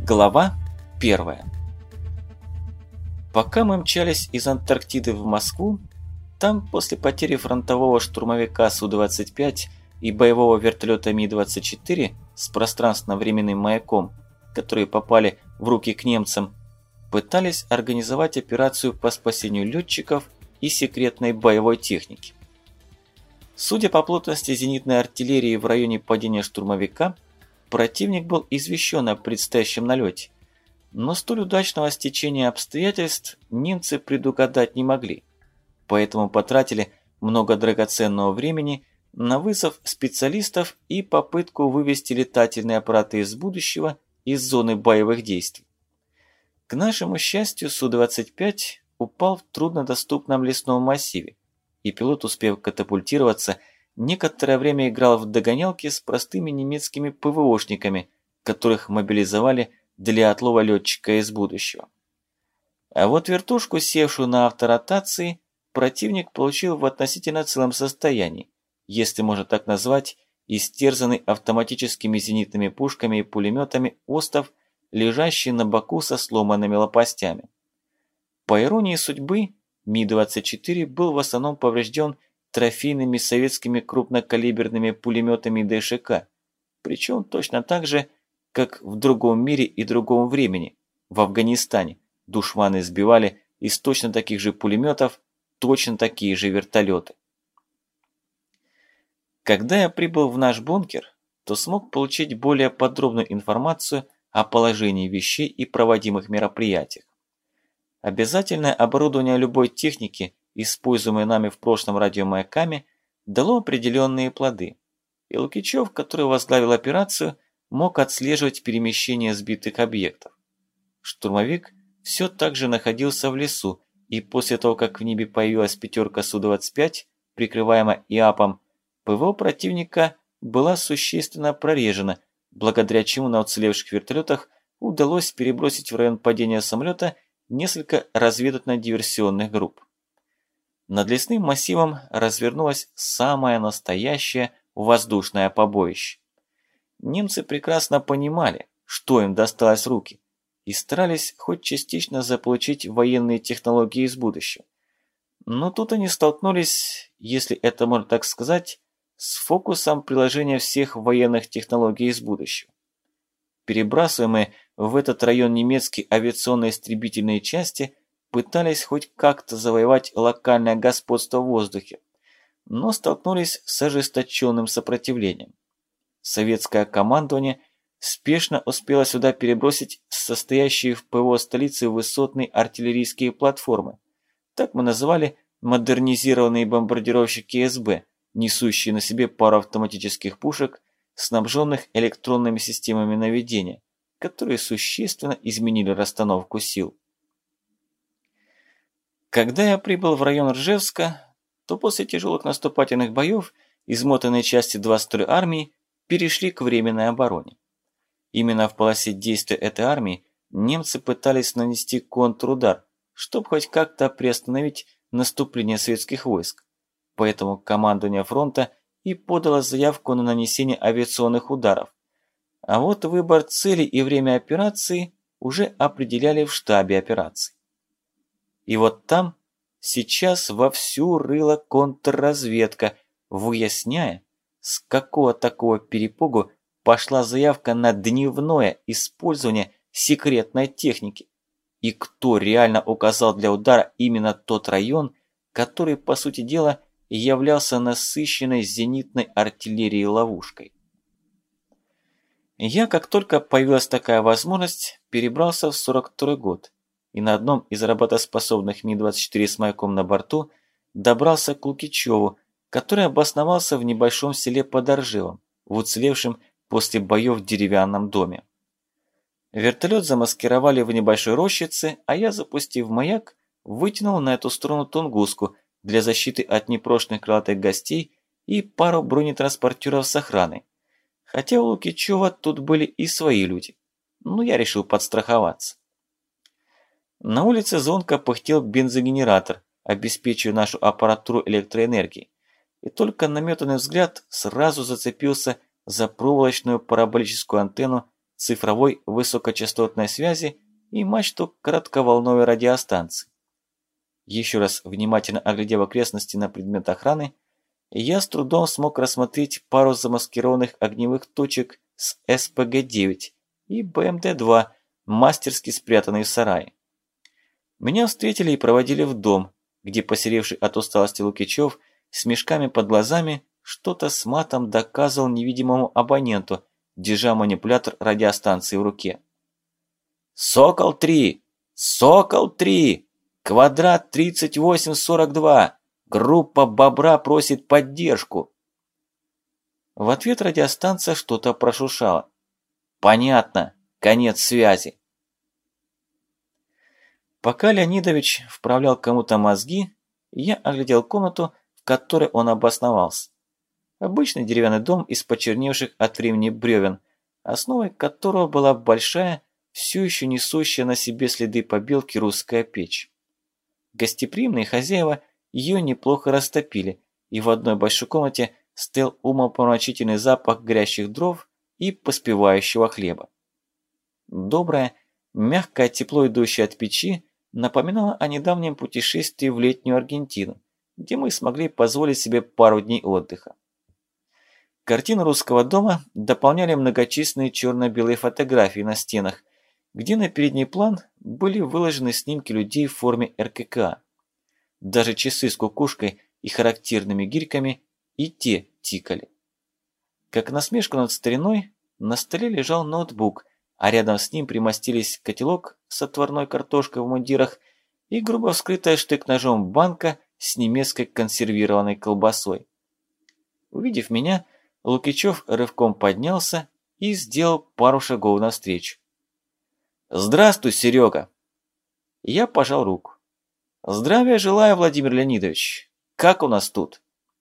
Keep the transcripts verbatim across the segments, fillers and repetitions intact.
Глава первая. Пока мы мчались из Антарктиды в Москву, там после потери фронтового штурмовика Су двадцать пять и боевого вертолета Ми двадцать четыре с пространственно-временным маяком, которые попали в руки к немцам, пытались организовать операцию по спасению летчиков и секретной боевой техники. Судя по плотности зенитной артиллерии в районе падения штурмовика, противник был извещен о предстоящем налете, но столь удачного стечения обстоятельств немцы предугадать не могли, поэтому потратили много драгоценного времени на вызов специалистов и попытку вывести летательные аппараты из будущего из зоны боевых действий. К нашему счастью, Су двадцать пять упал в труднодоступном лесном массиве, и пилот, успев катапультироваться, некоторое время играл в догонялки с простыми немецкими ПВОшниками, которых мобилизовали для отлова летчика из будущего. А вот вертушку, севшую на авторотации, противник получил в относительно целом состоянии, если можно так назвать, истерзанный автоматическими зенитными пушками и пулеметами остов, лежащий на боку со сломанными лопастями. По иронии судьбы, Ми двадцать четыре был в основном поврежден трофейными советскими крупнокалиберными пулеметами Дэ Ш К, причем точно так же, как в другом мире и другом времени, в Афганистане, душманы сбивали из точно таких же пулеметов точно такие же вертолеты. Когда я прибыл в наш бункер, то смог получить более подробную информацию о положении вещей и проводимых мероприятиях. Обязательное оборудование любой техники, используемой нами в прошлом радиомаяками, дало определенные плоды, и Лукичев, который возглавил операцию, мог отслеживать перемещение сбитых объектов. Штурмовик все так же находился в лесу, и после того, как в небе появилась пятерка Су двадцать пять, прикрываемая И А Пом, ПВО противника была существенно прорежена, благодаря чему на уцелевших вертолетах удалось перебросить в район падения самолета несколько разведывательно-диверсионных групп. Над лесным массивом развернулось самое настоящее воздушное побоище. Немцы прекрасно понимали, что им досталось в руки, и старались хоть частично заполучить военные технологии из будущего. Но тут они столкнулись, если это можно так сказать, с фокусом приложения всех военных технологий из будущего. Перебрасываемые в этот район немецкие авиационные истребительные части пытались хоть как-то завоевать локальное господство в воздухе, но столкнулись с ожесточенным сопротивлением. Советское командование спешно успело сюда перебросить состоящие в ПВО столицы высотные артиллерийские платформы. Так мы называли модернизированные бомбардировщики С Б, несущие на себе пару автоматических пушек, снабженных электронными системами наведения, которые существенно изменили расстановку сил. Когда я прибыл в район Ржевска, то после тяжелых наступательных боев измотанные части двадцать второй армии перешли к временной обороне. Именно в полосе действия этой армии немцы пытались нанести контрудар, чтобы хоть как-то приостановить наступление советских войск. Поэтому командование фронта и подало заявку на нанесение авиационных ударов. А вот выбор цели и время операции уже определяли в штабе операций. И вот там сейчас вовсю рыла контрразведка, выясняя, с какого такого перепугу пошла заявка на дневное использование секретной техники, и кто реально указал для удара именно тот район, который, по сути дела, являлся насыщенной зенитной артиллерией ловушкой. Я, как только появилась такая возможность, перебрался в сорок второй год и на одном из работоспособных Ми двадцать четыре с маяком на борту добрался к Лукичеву, который обосновался в небольшом селе под Ржевом, в уцелевшем после боев деревянном доме. Вертолет замаскировали в небольшой рощице, а я, запустив маяк, вытянул на эту сторону тунгуску для защиты от непрошенных крылатых гостей и пару бронетранспортеров с охраной. Хотя у Лукичева тут были и свои люди, но я решил подстраховаться. На улице звонко пыхтел бензогенератор, обеспечивая нашу аппаратуру электроэнергией, и только наметанный взгляд сразу зацепился за проволочную параболическую антенну цифровой высокочастотной связи и мачту коротковолновой радиостанции. Еще раз внимательно оглядев окрестности на предмет охраны, я с трудом смог рассмотреть пару замаскированных огневых точек с эс пэ гэ девять и бэ эм дэ два, мастерски спрятанные в сарае. Меня встретили и проводили в дом, где посеревший от усталости Лукичев с мешками под глазами что-то с матом доказывал невидимому абоненту, держа манипулятор радиостанции в руке. «Сокол-три! Сокол-три! Квадрат тридцать восемь сорок два! Группа Бобра просит поддержку!» В ответ радиостанция что-то прошуршала. «Понятно. Конец связи». Пока Леонидович вправлял кому-то мозги, я оглядел комнату, в которой он обосновался. Обычный деревянный дом из почерневших от времени бревен, основой которого была большая, все еще несущая на себе следы побелки русская печь. Гостеприимные хозяева ее неплохо растопили, и в одной большой комнате стоял умопомрачительный запах горящих дров и поспевающего хлеба. Доброе, мягкое тепло, идущее от печи, напоминало о недавнем путешествии в летнюю Аргентину, где мы смогли позволить себе пару дней отдыха. Картину русского дома дополняли многочисленные черно-белые фотографии на стенах, где на передний план были выложены снимки людей в форме эр ка ка. Даже часы с кукушкой и характерными гирьками и те тикали. Как насмешку над стариной, на столе лежал ноутбук, а рядом с ним примостились котелок с отварной картошкой в мундирах и грубо вскрытая штык-ножом банка с немецкой консервированной колбасой. Увидев меня, Лукичев рывком поднялся и сделал пару шагов навстречу. «Здравствуй, Серега!» Я пожал руку. «Здравия желаю, Владимир Леонидович! Как у нас тут?»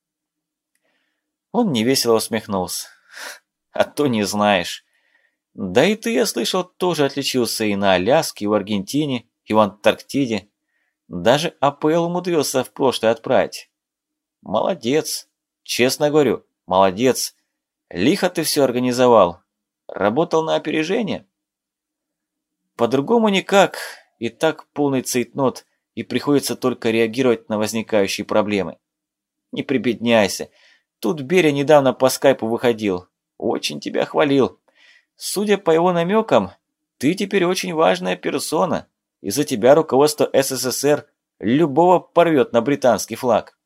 Он невесело усмехнулся. «А то не знаешь. Да и ты, я слышал, тоже отличился и на Аляске, и в Аргентине, и в Антарктиде. Даже а пэ эл умудрился в прошлое отправить. Молодец, честно говорю, молодец. Лихо ты все организовал. Работал на опережение?» «По-другому никак. И так полный цейтнот, и приходится только реагировать на возникающие проблемы. Не прибедняйся. Тут Берия недавно по скайпу выходил. Очень тебя хвалил. Судя по его намекам, ты теперь очень важная персона, и за тебя руководство эс эс эс эр любого порвет на британский флаг».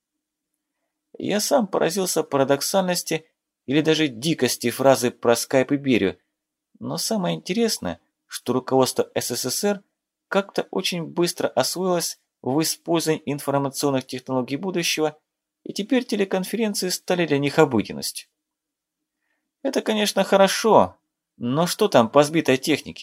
Я сам поразился парадоксальности или даже дикости фразы про скайп и Берию, но самое интересное, что руководство эс эс эс эр как-то очень быстро освоилось в использовании информационных технологий будущего, и теперь телеконференции стали для них обыденностью. Это, конечно, хорошо, но что там по сбитой технике?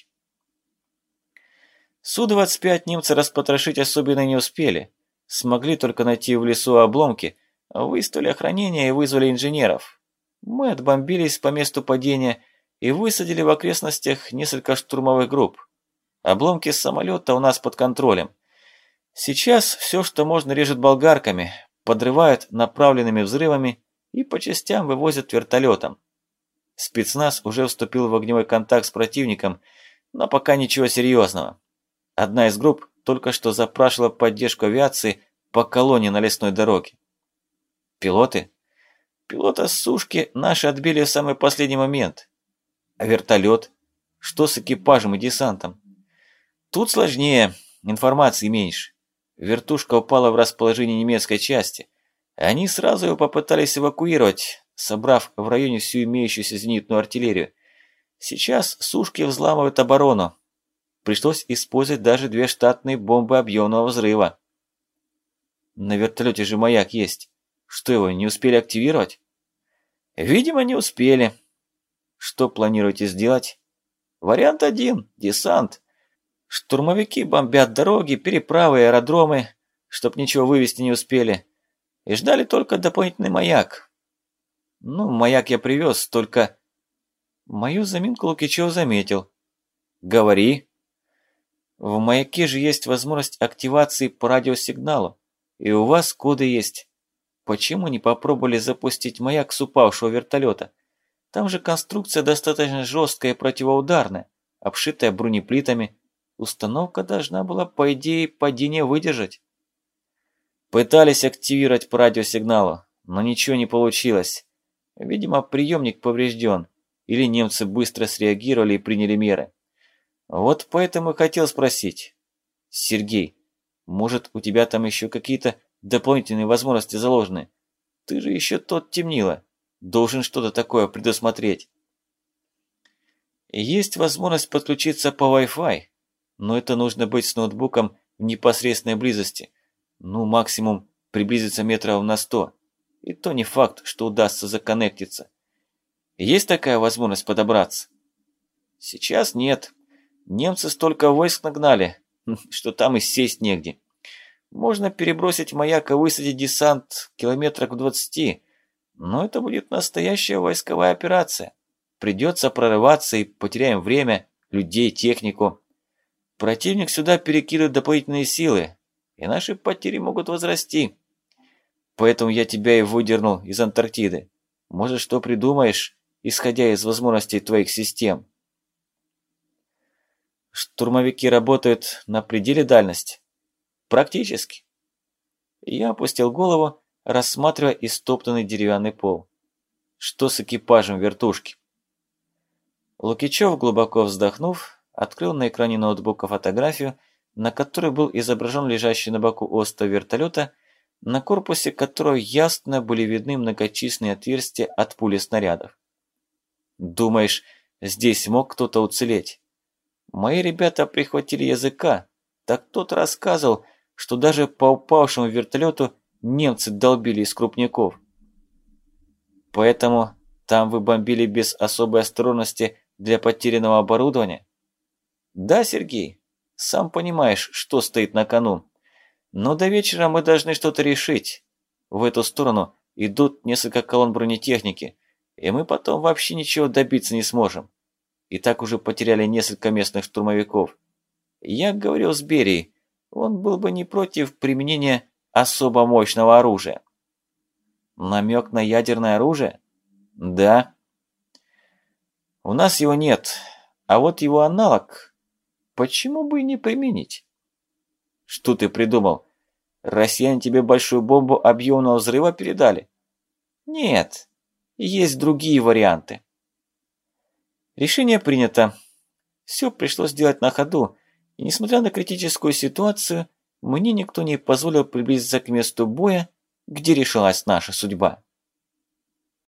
Су двадцать пять немцы распотрошить особенно не успели. Смогли только найти в лесу обломки, выставили охранение и вызвали инженеров. Мы отбомбились по месту падения и высадили в окрестностях несколько штурмовых групп. Обломки самолета у нас под контролем. Сейчас все, что можно, режет болгарками, подрывают направленными взрывами и по частям вывозят вертолетом. Спецназ уже вступил в огневой контакт с противником, но пока ничего серьезного. Одна из групп только что запрашивала поддержку авиации по колонне на лесной дороге. Пилоты? Пилота с сушки наши отбили в самый последний момент. А вертолет? Что с экипажем и десантом? Тут сложнее, информации меньше. Вертушка упала в расположение немецкой части. Они сразу его попытались эвакуировать, собрав в районе всю имеющуюся зенитную артиллерию. Сейчас сушки взламывают оборону. Пришлось использовать даже две штатные бомбы объемного взрыва. На вертолете же маяк есть. Что, его не успели активировать? Видимо, не успели. Что планируете сделать? Вариант один – десант. Штурмовики бомбят дороги, переправы и аэродромы, чтоб ничего вывести не успели. И ждали только дополнительный маяк. Ну, маяк я привез, только... Мою заминку Лукичев заметил. Говори. В маяке же есть возможность активации по радиосигналу. И у вас коды есть. Почему не попробовали запустить маяк с упавшего вертолета? Там же конструкция достаточно жесткая и противоударная, обшитая бронеплитами. Установка должна была, по идее, падение выдержать. Пытались активировать по радиосигналу, но ничего не получилось. Видимо, приемник поврежден, или немцы быстро среагировали и приняли меры. Вот поэтому и хотел спросить. Сергей, может, у тебя там еще какие-то дополнительные возможности заложены? Ты же еще тот темнило. Должен что-то такое предусмотреть. Есть возможность подключиться по Wi-Fi, но это нужно быть с ноутбуком в непосредственной близости. Ну, максимум приблизиться метров на сто. И то не факт, что удастся законнектиться. Есть такая возможность подобраться? Сейчас нет. Немцы столько войск нагнали, что там и сесть негде. Можно перебросить маяк и высадить десант километрах в двадцати, но это будет настоящая войсковая операция. Придется прорываться и потеряем время, людей, технику. Противник сюда перекидывает дополнительные силы, и наши потери могут возрасти. Поэтому я тебя и выдернул из Антарктиды. Может, что придумаешь, исходя из возможностей твоих систем? Штурмовики работают на пределе дальности? Практически. Я опустил голову, рассматривая истоптанный деревянный пол. Что с экипажем вертушки? Лукичев, глубоко вздохнув, открыл на экране ноутбука фотографию, на которой был изображен лежащий на боку остов вертолета, на корпусе которого ясно были видны многочисленные отверстия от пули снарядов. Думаешь, здесь мог кто-то уцелеть? Мои ребята прихватили языка, так тот рассказывал, что даже по упавшему вертолету немцы долбили из крупняков. Поэтому там вы бомбили без особой осторожности для потерянного оборудования? Да, Сергей, сам понимаешь, что стоит на кону. Но до вечера мы должны что-то решить. В эту сторону идут несколько колонн бронетехники, и мы потом вообще ничего добиться не сможем. И так уже потеряли несколько местных штурмовиков. Я говорил с Берией, он был бы не против применения особо мощного оружия. Намек на ядерное оружие? Да. У нас его нет, а вот его аналог, почему бы и не применить? Что ты придумал? Россияне тебе большую бомбу объемного взрыва передали? Нет, есть другие варианты. Решение принято. Все пришлось делать на ходу, и несмотря на критическую ситуацию, мне никто не позволил приблизиться к месту боя, где решилась наша судьба.